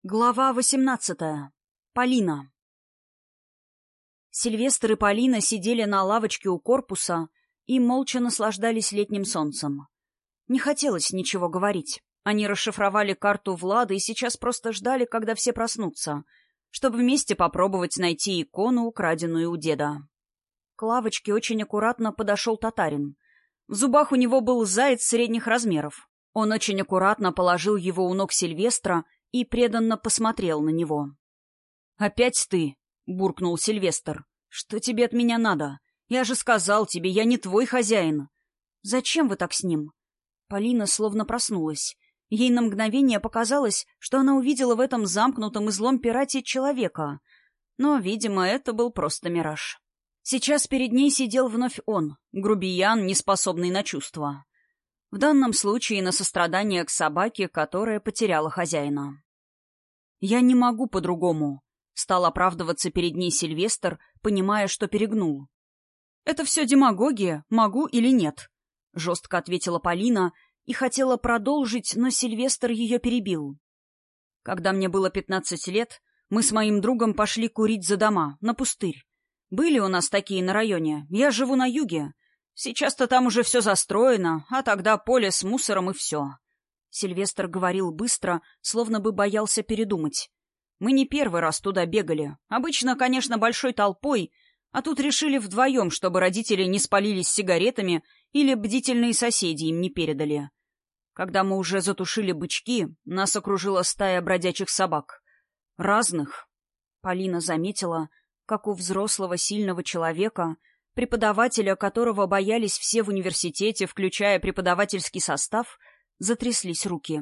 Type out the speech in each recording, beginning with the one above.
Глава 18. Полина. Сильвестр и Полина сидели на лавочке у корпуса и молча наслаждались летним солнцем. Не хотелось ничего говорить. Они расшифровали карту Влада и сейчас просто ждали, когда все проснутся, чтобы вместе попробовать найти икону, украденную у деда. К лавочке очень аккуратно подошел татарин. В зубах у него был заяц средних размеров. Он очень аккуратно положил его у ног Сильвестра и преданно посмотрел на него. «Опять ты?» — буркнул Сильвестр. «Что тебе от меня надо? Я же сказал тебе, я не твой хозяин». «Зачем вы так с ним?» Полина словно проснулась. Ей на мгновение показалось, что она увидела в этом замкнутом и злом пирате человека. Но, видимо, это был просто мираж. Сейчас перед ней сидел вновь он, грубиян, неспособный на чувства. В данном случае на сострадание к собаке, которая потеряла хозяина. «Я не могу по-другому», — стал оправдываться перед ней Сильвестр, понимая, что перегнул. «Это все демагогия, могу или нет», — жестко ответила Полина и хотела продолжить, но Сильвестр ее перебил. «Когда мне было 15 лет, мы с моим другом пошли курить за дома, на пустырь. Были у нас такие на районе, я живу на юге. Сейчас-то там уже все застроено, а тогда поле с мусором и все». Сильвестр говорил быстро, словно бы боялся передумать. «Мы не первый раз туда бегали. Обычно, конечно, большой толпой, а тут решили вдвоем, чтобы родители не спалились сигаретами или бдительные соседи им не передали. Когда мы уже затушили бычки, нас окружила стая бродячих собак. Разных». Полина заметила, как у взрослого сильного человека, преподавателя которого боялись все в университете, включая преподавательский состав, затряслись руки.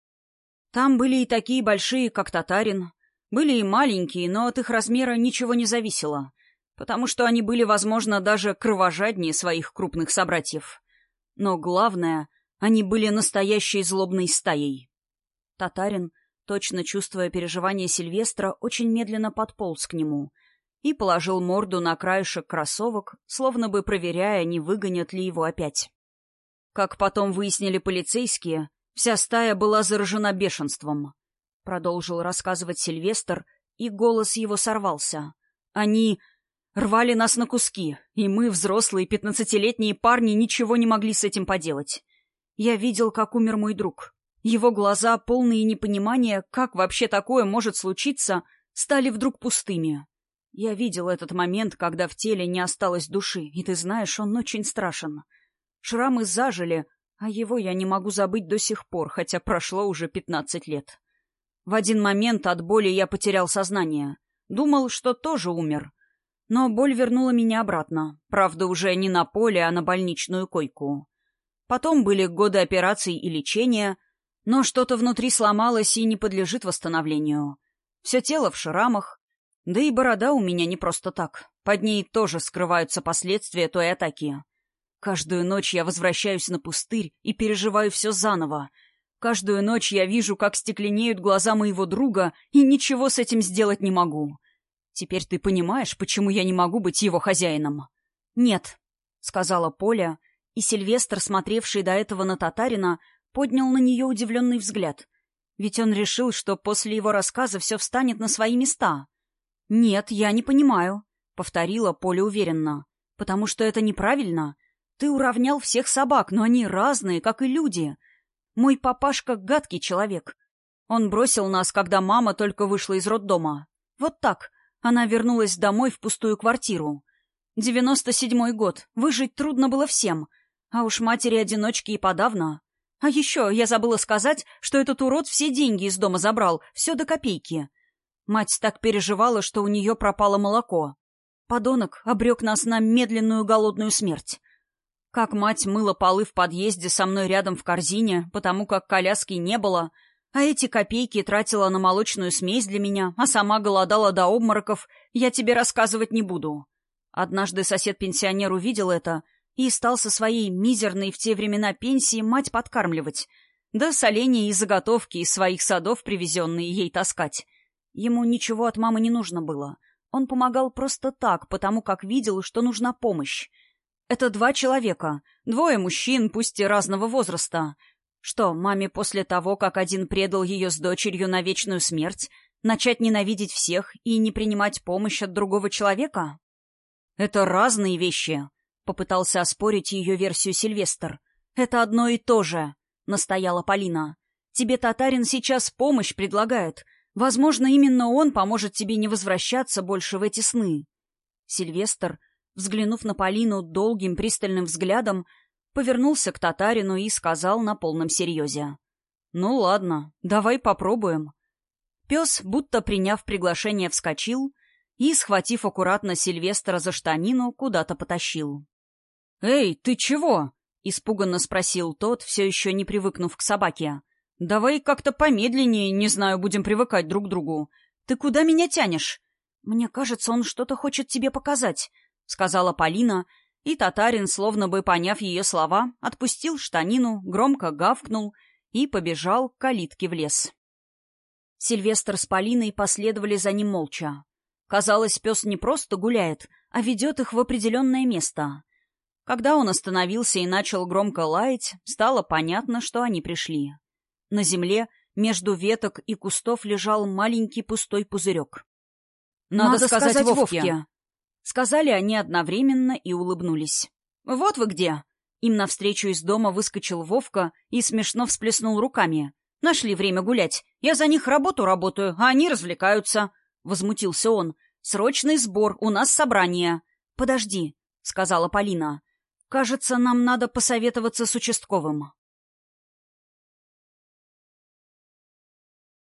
Там были и такие большие, как татарин, были и маленькие, но от их размера ничего не зависело, потому что они были, возможно, даже кровожаднее своих крупных собратьев. Но главное, они были настоящей злобной стаей. Татарин, точно чувствуя переживания Сильвестра, очень медленно подполз к нему и положил морду на краешек кроссовок, словно бы проверяя, не выгонят ли его опять. Как потом выяснили полицейские, вся стая была заражена бешенством. Продолжил рассказывать Сильвестр, и голос его сорвался. Они рвали нас на куски, и мы, взрослые 15-летние парни, ничего не могли с этим поделать. Я видел, как умер мой друг. Его глаза, полные непонимания, как вообще такое может случиться, стали вдруг пустыми. Я видел этот момент, когда в теле не осталось души, и ты знаешь, он очень страшен. Шрамы зажили, а его я не могу забыть до сих пор, хотя прошло уже 15 лет. В один момент от боли я потерял сознание. Думал, что тоже умер. Но боль вернула меня обратно. Правда, уже не на поле, а на больничную койку. Потом были годы операций и лечения, но что-то внутри сломалось и не подлежит восстановлению. Все тело в шрамах, да и борода у меня не просто так. Под ней тоже скрываются последствия той атаки. Каждую ночь я возвращаюсь на пустырь и переживаю все заново. Каждую ночь я вижу, как стекленеют глаза моего друга, и ничего с этим сделать не могу. Теперь ты понимаешь, почему я не могу быть его хозяином? — Нет, — сказала Поля, и Сильвестр, смотревший до этого на татарина, поднял на нее удивленный взгляд. Ведь он решил, что после его рассказа все встанет на свои места. — Нет, я не понимаю, — повторила Поля уверенно, — потому что это неправильно. Ты уравнял всех собак, но они разные, как и люди. Мой папашка — гадкий человек. Он бросил нас, когда мама только вышла из роддома. Вот так. Она вернулась домой в пустую квартиру. 97-й год. Выжить трудно было всем. А уж матери-одиночки и подавно. А еще я забыла сказать, что этот урод все деньги из дома забрал, все до копейки. Мать так переживала, что у нее пропало молоко. Подонок обрек нас на медленную голодную смерть. Как мать мыла полы в подъезде со мной рядом в корзине, потому как коляски не было, а эти копейки тратила на молочную смесь для меня, а сама голодала до обмороков, я тебе рассказывать не буду. Однажды сосед-пенсионер увидел это и стал со своей мизерной в те времена пенсии мать подкармливать, да соленья и заготовки из своих садов, привезенные, ей таскать. Ему ничего от мамы не нужно было. Он помогал просто так, потому как видел, что нужна помощь. Это 2 человека, 2 мужчин, пусть и разного возраста. Что, маме после того, как один предал ее с дочерью на вечную смерть, начать ненавидеть всех и не принимать помощь от другого человека? «Это разные вещи», — попытался оспорить ее версию Сильвестр. «Это одно и то же», — настояла Полина. «Тебе татарин сейчас помощь предлагает. Возможно, именно он поможет тебе не возвращаться больше в эти сны». Сильвестр, взглянув на Полину долгим пристальным взглядом, повернулся к татарину и сказал на полном серьезе: «Ну ладно, давай попробуем». Пес, будто приняв приглашение, вскочил и, схватив аккуратно Сильвестра за штанину, куда-то потащил. «Эй, ты чего?» — испуганно спросил тот, все еще не привыкнув к собаке. «Давай как-то помедленнее, не знаю, будем привыкать друг к другу. Ты куда меня тянешь?» «Мне кажется, он что-то хочет тебе показать», — сказала Полина, и татарин, словно бы поняв ее слова, отпустил штанину, громко гавкнул и побежал к калитке в лес. Сильвестр с Полиной последовали за ним молча. Казалось, пес не просто гуляет, а ведет их в определенное место. Когда он остановился и начал громко лаять, стало понятно, что они пришли. На земле между веток и кустов лежал маленький пустой пузырек. «Надо сказать Вовке!» Сказали они одновременно и улыбнулись. «Вот вы где!» Им навстречу из дома выскочил Вовка и смешно всплеснул руками. «Нашли время гулять. Я за них работу работаю, а они развлекаются!» Возмутился он. «Срочный сбор, у нас собрание!» «Подожди», — сказала Полина. «Кажется, нам надо посоветоваться с участковым».